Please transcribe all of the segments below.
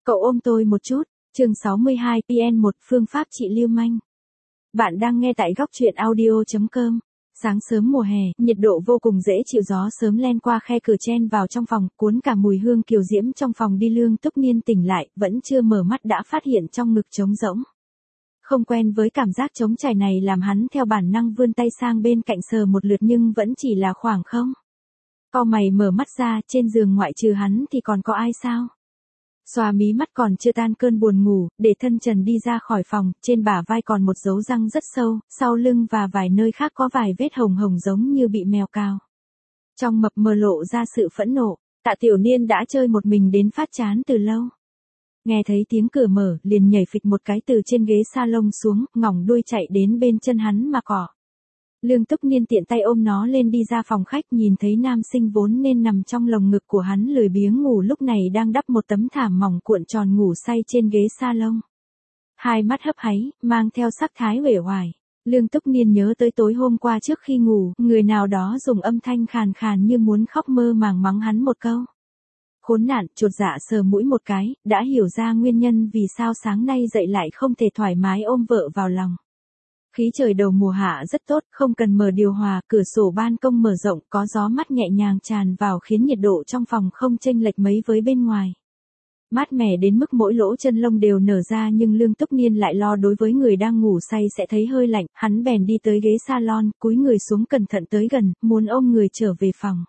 Cậu ôm tôi một chút. Chương 62 PN1 phương pháp trị lưu manh. Bạn đang nghe tại góc truyện audio.com. Sáng sớm mùa hè, nhiệt độ vô cùng dễ chịu, gió sớm len qua khe cửa chen vào trong phòng, cuốn cả mùi hương kiều diễm trong phòng đi. Lương Túc Niên tỉnh lại, vẫn chưa mở mắt đã phát hiện trong ngực trống rỗng. Không quen với cảm giác trống trải này làm hắn theo bản năng vươn tay sang bên cạnh sờ một lượt nhưng vẫn chỉ là khoảng không. Cau mày mở mắt ra, trên giường ngoại trừ hắn thì còn có ai sao? Xoa mí mắt còn chưa tan cơn buồn ngủ, để thân trần đi ra khỏi phòng, trên bả vai còn một dấu răng rất sâu, sau lưng và vài nơi khác có vài vết hồng hồng giống như bị mèo cào. Trong mập mờ lộ ra sự phẫn nộ, Tạ Tiểu Niên đã chơi một mình đến phát chán từ lâu. Nghe thấy tiếng cửa mở, liền nhảy phịch một cái từ trên ghế salon xuống, ngỏng đuôi chạy đến bên chân hắn mà cọ. Lương Túc Niên tiện tay ôm nó lên đi ra phòng khách, nhìn thấy nam sinh vốn nên nằm trong lồng ngực của hắn lười biếng ngủ lúc này đang đắp một tấm thảm mỏng cuộn tròn ngủ say trên ghế salon. Hai mắt hấp háy, mang theo sắc thái uể oải. Lương Túc Niên nhớ tới tối hôm qua trước khi ngủ, người nào đó dùng âm thanh khàn khàn như muốn khóc mơ màng mắng hắn một câu. Khốn nạn, chột dạ sờ mũi một cái, đã hiểu ra nguyên nhân vì sao sáng nay dậy lại không thể thoải mái ôm vợ vào lòng. Khí trời đầu mùa hạ rất tốt, không cần mở điều hòa, cửa sổ ban công mở rộng, có gió mát nhẹ nhàng tràn vào khiến nhiệt độ trong phòng không chênh lệch mấy với bên ngoài. Mát mẻ đến mức mỗi lỗ chân lông đều nở ra, nhưng Lương Túc Niên lại lo đối với người đang ngủ say sẽ thấy hơi lạnh, hắn bèn đi tới ghế salon, cúi người xuống cẩn thận tới gần, muốn ôm người trở về phòng.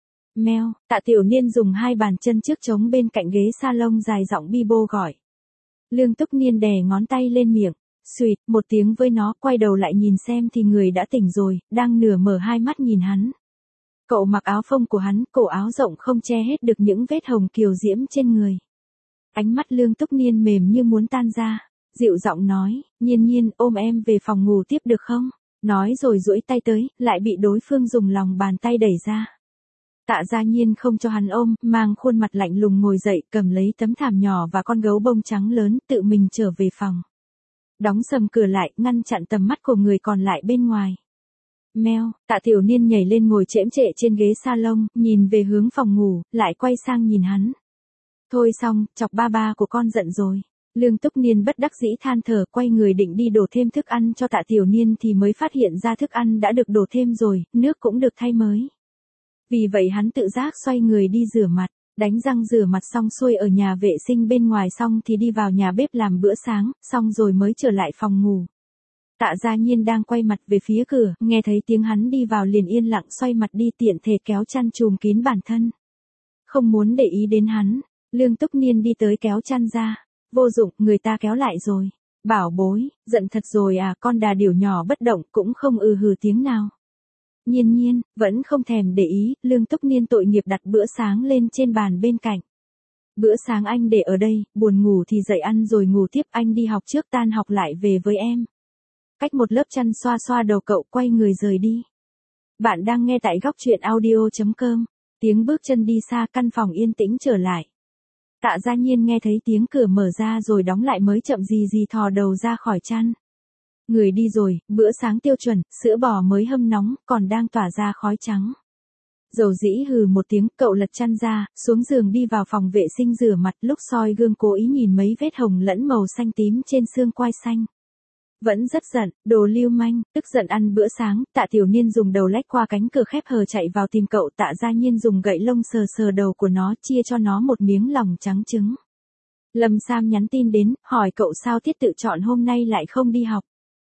Meo, Tạ Tiểu Niên dùng hai bàn chân trước trống bên cạnh ghế salon dài giọng bi bô gọi. Lương Túc Niên đè ngón tay lên miệng. Xuyệt, một tiếng với nó, quay đầu lại nhìn xem thì người đã tỉnh rồi, đang nửa mở hai mắt nhìn hắn. Cậu mặc áo phông của hắn, cổ áo rộng không che hết được những vết hồng kiều diễm trên người. Ánh mắt Lương Túc Niên mềm như muốn tan ra, dịu giọng nói, Nhiên Nhiên, ôm em về phòng ngủ tiếp được không? Nói rồi duỗi tay tới, lại bị đối phương dùng lòng bàn tay đẩy ra. Tạ Gia Nhiên không cho hắn ôm, mang khuôn mặt lạnh lùng ngồi dậy, cầm lấy tấm thảm nhỏ và con gấu bông trắng lớn, tự mình trở về phòng. Đóng sầm cửa lại, ngăn chặn tầm mắt của người còn lại bên ngoài. Meo, Tạ Tiểu Niên nhảy lên ngồi chễm chệ trên ghế salon, nhìn về hướng phòng ngủ, lại quay sang nhìn hắn. Thôi xong, chọc ba ba của con giận rồi. Lương Túc Niên bất đắc dĩ than thở, quay người định đi đổ thêm thức ăn cho Tạ Tiểu Niên thì mới phát hiện ra thức ăn đã được đổ thêm rồi, nước cũng được thay mới. Vì vậy hắn tự giác xoay người đi rửa mặt. Đánh răng rửa mặt xong xuôi ở nhà vệ sinh bên ngoài xong thì đi vào nhà bếp làm bữa sáng, xong rồi mới trở lại phòng ngủ. Tạ Gia Nhiên đang quay mặt về phía cửa, nghe thấy tiếng hắn đi vào liền yên lặng xoay mặt đi, tiện thể kéo chăn trùm kín bản thân. Không muốn để ý đến hắn, Lương Túc Niên đi tới kéo chăn ra. Vô dụng, người ta kéo lại rồi. Bảo bối, giận thật rồi à, con đà điểu nhỏ bất động cũng không hừ tiếng nào. Nhiên Nhiên, vẫn không thèm để ý, Lương Túc Niên tội nghiệp đặt bữa sáng lên trên bàn bên cạnh. Bữa sáng anh để ở đây, buồn ngủ thì dậy ăn rồi ngủ tiếp, anh đi học trước, tan học lại về với em. Cách một lớp chăn xoa xoa đầu cậu, quay người rời đi. Bạn đang nghe tại góc truyện audio.com. Tiếng bước chân đi xa, căn phòng yên tĩnh trở lại. Tạ Gia Nhiên nghe thấy tiếng cửa mở ra rồi đóng lại mới chậm gì thò đầu ra khỏi chăn. Người đi rồi, bữa sáng tiêu chuẩn, sữa bò mới hâm nóng, còn đang tỏa ra khói trắng. Dầu dĩ hừ một tiếng, cậu lật chăn ra, xuống giường đi vào phòng vệ sinh rửa mặt, lúc soi gương cố ý nhìn mấy vết hồng lẫn màu xanh tím trên xương quai xanh. Vẫn rất giận, đồ lưu manh, tức giận ăn bữa sáng, Tạ Tiểu Niên dùng đầu lách qua cánh cửa khép hờ chạy vào tìm cậu. Tạ Gia Nhiên dùng gậy lông sờ đầu của nó, chia cho nó một miếng lòng trắng trứng. Lâm Sam nhắn tin đến, hỏi cậu sao tiết tự chọn hôm nay lại không đi học.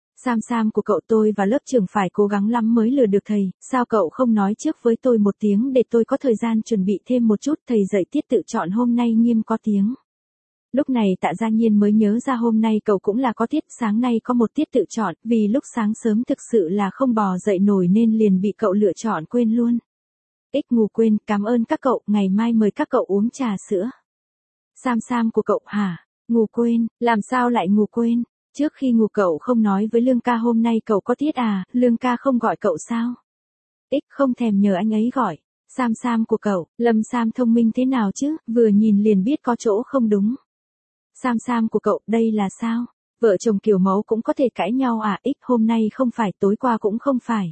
Sam của cậu, tôi và lớp trưởng phải cố gắng lắm mới lừa được thầy, sao cậu không nói trước với tôi một tiếng để tôi có thời gian chuẩn bị thêm một chút, thầy dạy tiết tự chọn hôm nay nghiêm có tiếng. Lúc này Tạ Gia Nhiên mới nhớ ra hôm nay cậu cũng là có tiết, sáng nay có một tiết tự chọn, vì lúc sáng sớm thực sự là không bò dậy nổi nên liền bị cậu lựa chọn quên luôn. Ngủ quên, cảm ơn các cậu, ngày mai mời các cậu uống trà sữa. Sam của cậu hả? Ngủ quên, làm sao lại ngủ quên? Trước khi ngủ cậu không nói với Lương ca hôm nay cậu có tiết à, Lương ca không gọi cậu sao? Không thèm nhờ anh ấy gọi. Sam của cậu, Lâm Sam thông minh thế nào chứ, vừa nhìn liền biết có chỗ không đúng. Sam của cậu, đây là sao? Vợ chồng kiểu mẫu cũng có thể cãi nhau à? Hôm nay không phải, tối qua cũng không phải.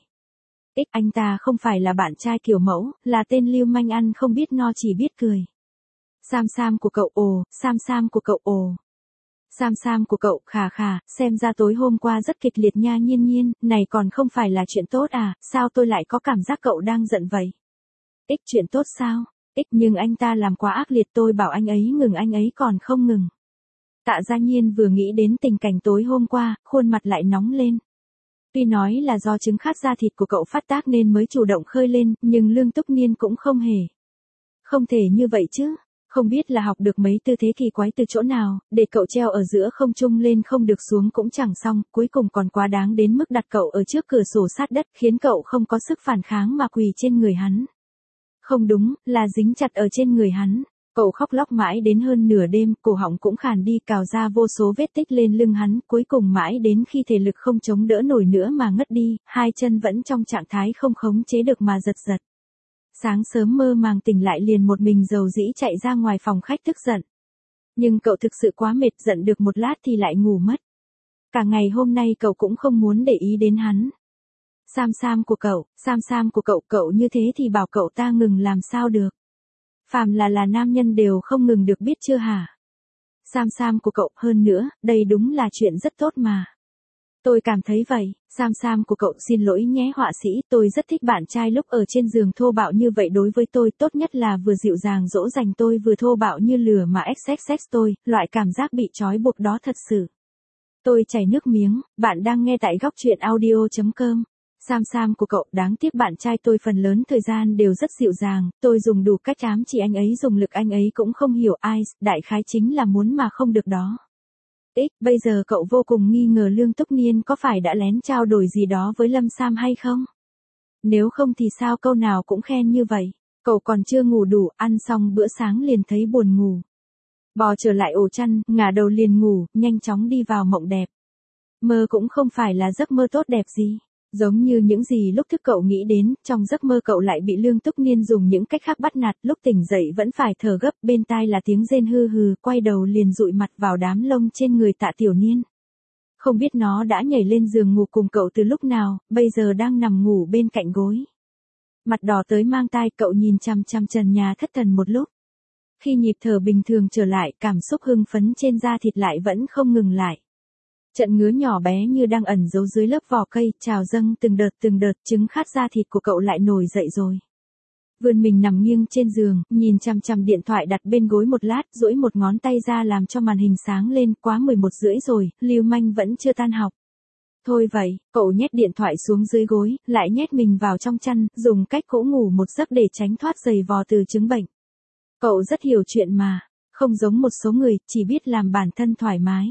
Anh ta không phải là bạn trai kiểu mẫu, là tên lưu manh ăn không biết no chỉ biết cười. Sam Sam của cậu ồ, Sam Sam của cậu ồ. Sam Sam của cậu khà khà, xem ra tối hôm qua rất kịch liệt nha Nhiên Nhiên, này còn không phải là chuyện tốt à, sao tôi lại có cảm giác cậu đang giận vậy? Chuyện tốt sao? Nhưng anh ta làm quá ác liệt, tôi bảo anh ấy ngừng anh ấy còn không ngừng. Tạ Gia Nhiên vừa nghĩ đến tình cảnh tối hôm qua, khuôn mặt lại nóng lên. Tuy nói là do chứng khát da thịt của cậu phát tác nên mới chủ động khơi lên, nhưng Lương Túc Niên cũng không hề. Không thể như vậy chứ. Không biết là học được mấy tư thế kỳ quái từ chỗ nào, để cậu treo ở giữa không trung lên không được xuống cũng chẳng xong, cuối cùng còn quá đáng đến mức đặt cậu ở trước cửa sổ sát đất, khiến cậu không có sức phản kháng mà quỳ trên người hắn. Không đúng, là dính chặt ở trên người hắn. Cậu khóc lóc mãi đến hơn nửa đêm, cổ họng cũng khàn đi, cào ra vô số vết tích lên lưng hắn, cuối cùng mãi đến khi thể lực không chống đỡ nổi nữa mà ngất đi, hai chân vẫn trong trạng thái không khống chế được mà giật giật. Sáng sớm mơ màng tỉnh lại liền một mình dầu dĩ chạy ra ngoài phòng khách tức giận. Nhưng cậu thực sự quá mệt, giận được một lát thì lại ngủ mất. Cả ngày hôm nay cậu cũng không muốn để ý đến hắn. Sam Sam của cậu, Sam Sam của cậu, cậu như thế thì bảo cậu ta ngừng làm sao được. Phàm là nam nhân đều không ngừng được biết chưa hả? Sam Sam của cậu, hơn nữa, đây đúng là chuyện rất tốt mà. Tôi cảm thấy vậy, Sam Sam của cậu, xin lỗi nhé họa sĩ, tôi rất thích bạn trai lúc ở trên giường thô bạo như vậy đối với tôi, tốt nhất là vừa dịu dàng dỗ dành tôi vừa thô bạo như lửa mà xxx tôi, loại cảm giác bị trói buộc đó thật sự. Tôi chảy nước miếng, bạn đang nghe tại góc truyện audio.com. Sam Sam của cậu, đáng tiếc bạn trai tôi phần lớn thời gian đều rất dịu dàng, tôi dùng đủ cách ám chỉ anh ấy, dùng lực anh ấy cũng không hiểu ai, đại khái chính là muốn mà không được đó. Bây giờ cậu vô cùng nghi ngờ Lương Túc Niên có phải đã lén trao đổi gì đó với Lâm Sam hay không? Nếu không thì sao câu nào cũng khen như vậy? Cậu còn chưa ngủ đủ, ăn xong bữa sáng liền thấy buồn ngủ. Bò trở lại ổ chăn, ngả đầu liền ngủ, nhanh chóng đi vào mộng đẹp. Mơ cũng không phải là giấc mơ tốt đẹp gì. Giống như những gì lúc thức cậu nghĩ đến, trong giấc mơ cậu lại bị Lương Túc Niên dùng những cách khác bắt nạt, lúc tỉnh dậy vẫn phải thở gấp, bên tai là tiếng rên hư hừ, quay đầu liền dụi mặt vào đám lông trên người Tạ Tiểu Niên. Không biết nó đã nhảy lên giường ngủ cùng cậu từ lúc nào, bây giờ đang nằm ngủ bên cạnh gối. Mặt đỏ tới mang tai, cậu nhìn chằm chằm trần nhà thất thần một lúc. Khi nhịp thở bình thường trở lại, cảm xúc hưng phấn trên da thịt lại vẫn không ngừng lại. Trận ngứa nhỏ bé như đang ẩn giấu dưới lớp vỏ cây, trào dâng từng đợt, chứng khát da thịt của cậu lại nổi dậy rồi. Vươn mình nằm nghiêng trên giường, nhìn chằm chằm điện thoại đặt bên gối một lát, duỗi một ngón tay ra làm cho màn hình sáng lên, quá 11:30 rồi, lưu manh vẫn chưa tan học. Thôi vậy, cậu nhét điện thoại xuống dưới gối, lại nhét mình vào trong chăn, dùng cách cũ ngủ một giấc để tránh thoát giày vò từ chứng bệnh. Cậu rất hiểu chuyện mà, không giống một số người, chỉ biết làm bản thân thoải mái.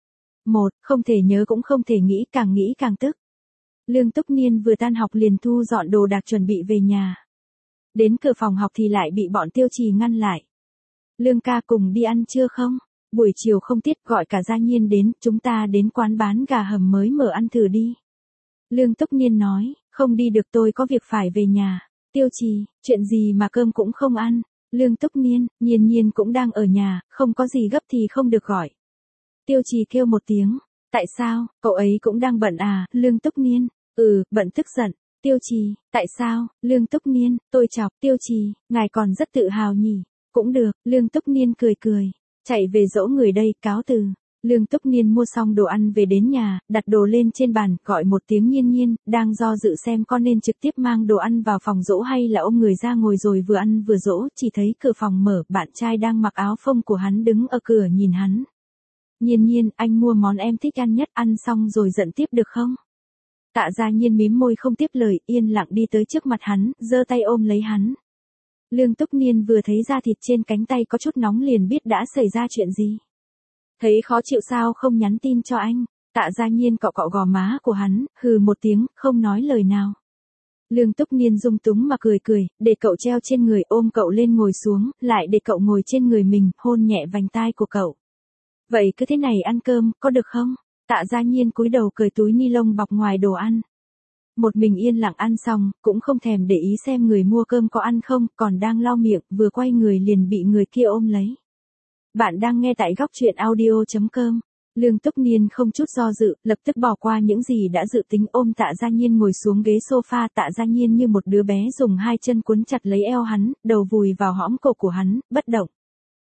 Không thể nhớ cũng không thể nghĩ càng tức. Lương Túc Niên vừa tan học liền thu dọn đồ đạc chuẩn bị về nhà. Đến cửa phòng học thì lại bị bọn Tiêu Trì ngăn lại. Lương ca cùng đi ăn trưa không? Buổi chiều không tiết, gọi cả Gia Nhiên đến, chúng ta đến quán bán gà hầm mới mở ăn thử đi. Lương Túc Niên nói, không đi được, tôi có việc phải về nhà. Tiêu Trì, chuyện gì mà cơm cũng không ăn? Lương Túc Niên, Nhiên cũng đang ở nhà, không có gì gấp thì không được gọi. Tiêu Trì kêu một tiếng, tại sao, cậu ấy cũng đang bận à? Lương Túc Niên, bận tức giận. Tiêu Trì, tại sao? Lương Túc Niên, tôi chọc. Tiêu Trì, ngài còn rất tự hào nhỉ? Cũng được, Lương Túc Niên cười, chạy về dỗ người đây, cáo từ. Lương Túc Niên mua xong đồ ăn về đến nhà, đặt đồ lên trên bàn, gọi một tiếng Nhiên, đang do dự xem con nên trực tiếp mang đồ ăn vào phòng dỗ hay là ôm người ra ngồi rồi vừa ăn vừa dỗ, chỉ thấy cửa phòng mở, bạn trai đang mặc áo phông của hắn đứng ở cửa nhìn hắn. Nhiên, anh mua món em thích ăn nhất, ăn xong rồi giận tiếp được không? Tạ Gia Nhiên mím môi không tiếp lời, yên lặng đi tới trước mặt hắn, giơ tay ôm lấy hắn. Lương Túc Niên vừa thấy da thịt trên cánh tay có chút nóng liền biết đã xảy ra chuyện gì. Thấy khó chịu sao không nhắn tin cho anh? Tạ Gia Nhiên cọ cọ gò má của hắn, hừ một tiếng, không nói lời nào. Lương Túc Niên dung túng mà cười, để cậu treo trên người, ôm cậu lên ngồi xuống, lại để cậu ngồi trên người mình, hôn nhẹ vành tai của cậu. Vậy cứ thế này ăn cơm, có được không? Tạ Gia Nhiên cúi đầu cởi túi ni lông bọc ngoài đồ ăn. Một mình yên lặng ăn xong, cũng không thèm để ý xem người mua cơm có ăn không, còn đang lau miệng, vừa quay người liền bị người kia ôm lấy. Bạn đang nghe tại góc truyện audio.com. Lương Túc Niên không chút do dự, lập tức bỏ qua những gì đã dự tính, ôm Tạ Gia Nhiên ngồi xuống ghế sofa. Tạ Gia Nhiên như một đứa bé dùng hai chân cuốn chặt lấy eo hắn, đầu vùi vào hõm cổ của hắn, bất động.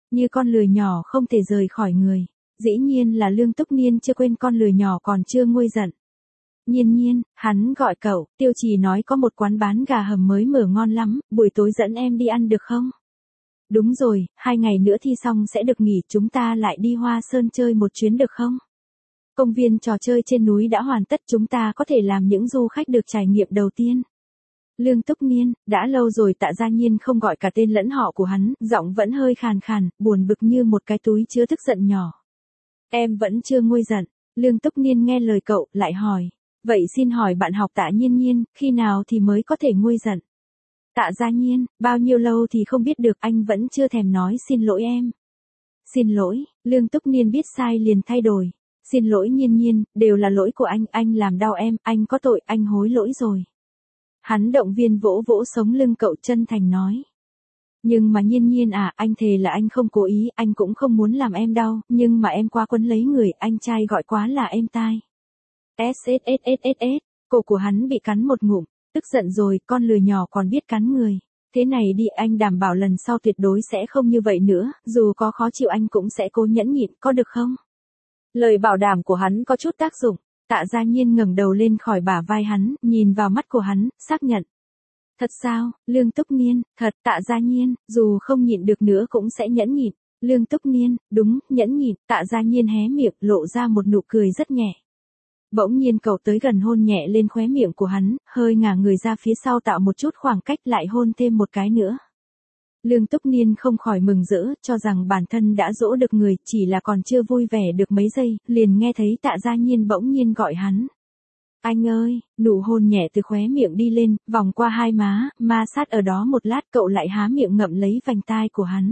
như con lười nhỏ không thể rời khỏi người. Dĩ nhiên là Lương Túc Niên chưa quên con lười nhỏ còn chưa nguôi giận. Nhiên Nhiên, hắn gọi cậu, Tiêu Trì nói có một quán bán gà hầm mới mở ngon lắm, buổi tối dẫn em đi ăn được không? Đúng rồi, 2 ngày nữa thi xong sẽ được nghỉ, chúng ta lại đi Hoa Sơn chơi một chuyến được không? Công viên trò chơi trên núi đã hoàn tất, chúng ta có thể làm những du khách được trải nghiệm đầu tiên. Lương Túc Niên, đã lâu rồi Tạ Gia Nhiên không gọi cả tên lẫn họ của hắn, giọng vẫn hơi khàn khàn, buồn bực như một cái túi chứa tức giận nhỏ. Em vẫn chưa nguôi giận. Lương Túc Niên nghe lời cậu, lại hỏi. Vậy xin hỏi bạn học Tạ Nhiên Nhiên, khi nào thì mới có thể nguôi giận? Tạ Gia Nhiên, bao nhiêu lâu thì không biết được, anh vẫn chưa thèm nói xin lỗi em. Xin lỗi, Lương Túc Niên biết sai liền thay đổi. Xin lỗi Nhiên Nhiên, đều là lỗi của anh làm đau em, anh có tội, anh hối lỗi rồi. Hắn động viên vỗ vỗ sống lưng cậu, chân thành nói. Nhưng mà Nhiên Nhiên à, anh thề là anh không cố ý, anh cũng không muốn làm em đau, nhưng mà em quá quấn lấy người, anh trai gọi quá là êm tai. SSSSSS, cổ của hắn bị cắn một ngụm, tức giận rồi, con lười nhỏ còn biết cắn người. Thế này đi, anh đảm bảo lần sau tuyệt đối sẽ không như vậy nữa, dù có khó chịu anh cũng sẽ cố nhẫn nhịn, có được không? Lời bảo đảm của hắn có chút tác dụng. Tạ Gia Nhiên ngẩng đầu lên khỏi bả vai hắn, nhìn vào mắt của hắn, xác nhận. Thật sao, Lương Túc Niên, thật, Tạ Gia Nhiên, dù không nhịn được nữa cũng sẽ nhẫn nhịn. Lương Túc Niên, đúng, nhẫn nhịn, Tạ Gia Nhiên hé miệng, lộ ra một nụ cười rất nhẹ. Bỗng nhiên cậu tới gần hôn nhẹ lên khóe miệng của hắn, hơi ngả người ra phía sau tạo một chút khoảng cách, lại hôn thêm một cái nữa. Lương Túc Niên không khỏi mừng rỡ, cho rằng bản thân đã dỗ được người, chỉ là còn chưa vui vẻ được mấy giây, liền nghe thấy Tạ Gia Nhiên bỗng nhiên gọi hắn. Anh ơi, nụ hôn nhẹ từ khóe miệng đi lên, vòng qua hai má, ma sát ở đó một lát, cậu lại há miệng ngậm lấy vành tai của hắn.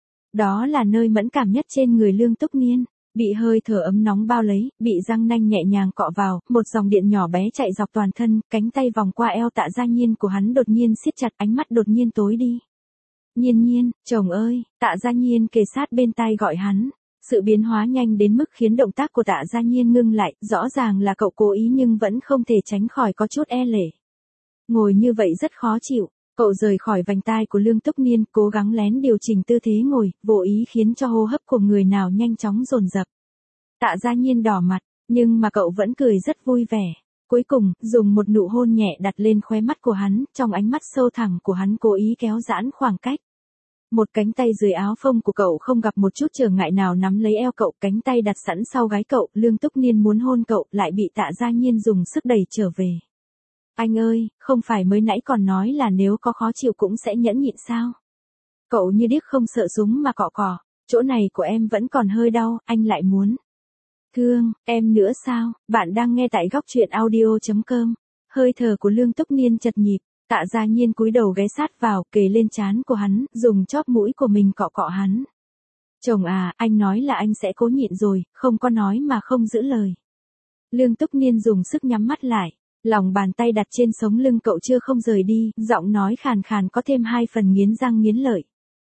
Đó là nơi mẫn cảm nhất trên người Lương Túc Niên, bị hơi thở ấm nóng bao lấy, bị răng nanh nhẹ nhàng cọ vào, một dòng điện nhỏ bé chạy dọc toàn thân, cánh tay vòng qua eo Tạ Gia Nhiên của hắn đột nhiên siết chặt, ánh mắt đột nhiên tối đi. Nhiên Nhiên, chồng ơi, Tạ Gia Nhiên kề sát bên tai gọi hắn. Sự biến hóa nhanh đến mức khiến động tác của Tạ Gia Nhiên ngưng lại, rõ ràng là cậu cố ý nhưng vẫn không thể tránh khỏi có chút e lệ. Ngồi như vậy rất khó chịu, cậu rời khỏi vành tai của Lương Túc Niên, cố gắng lén điều chỉnh tư thế ngồi, vô ý khiến cho hô hấp của người nào nhanh chóng dồn dập. Tạ Gia Nhiên đỏ mặt, nhưng mà cậu vẫn cười rất vui vẻ. Cuối cùng, dùng một nụ hôn nhẹ đặt lên khóe mắt của hắn, trong ánh mắt sâu thẳm của hắn cố ý kéo giãn khoảng cách. Một cánh tay dưới áo phông của cậu không gặp một chút trở ngại nào nắm lấy eo cậu, cánh tay đặt sẵn sau gáy cậu, Lương Túc Niên muốn hôn cậu, lại bị Tạ Gia Nhiên dùng sức đẩy trở về. Anh ơi, không phải mới nãy còn nói là nếu có khó chịu cũng sẽ nhẫn nhịn sao? Cậu như điếc không sợ súng mà cọ cọ, chỗ này của em vẫn còn hơi đau, anh lại muốn. Thương, em nữa sao? Bạn đang nghe tại góc truyện audio.com. Hơi thở của Lương Túc Niên chật nhịp. Tạ Gia Nhiên cúi đầu ghé sát vào, kề lên trán của hắn, dùng chóp mũi của mình cọ cọ hắn. Chồng à, anh nói là anh sẽ cố nhịn rồi, không có nói mà không giữ lời. Lương Túc Niên dùng sức nhắm mắt lại, lòng bàn tay đặt trên sống lưng cậu chưa không rời đi, giọng nói khàn khàn có thêm 2 phần nghiến răng nghiến lợi.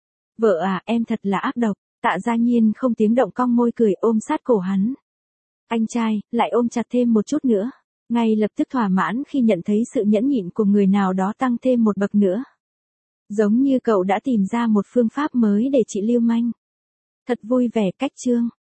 Vợ à, em thật là ác độc. Tạ Gia Nhiên không tiếng động cong môi cười, ôm sát cổ hắn. Anh trai, lại ôm chặt thêm một chút nữa. Ngay lập tức thỏa mãn khi nhận thấy sự nhẫn nhịn của người nào đó tăng thêm một bậc nữa. Giống như cậu đã tìm ra một phương pháp mới để trị lưu manh. Thật vui vẻ cách chương.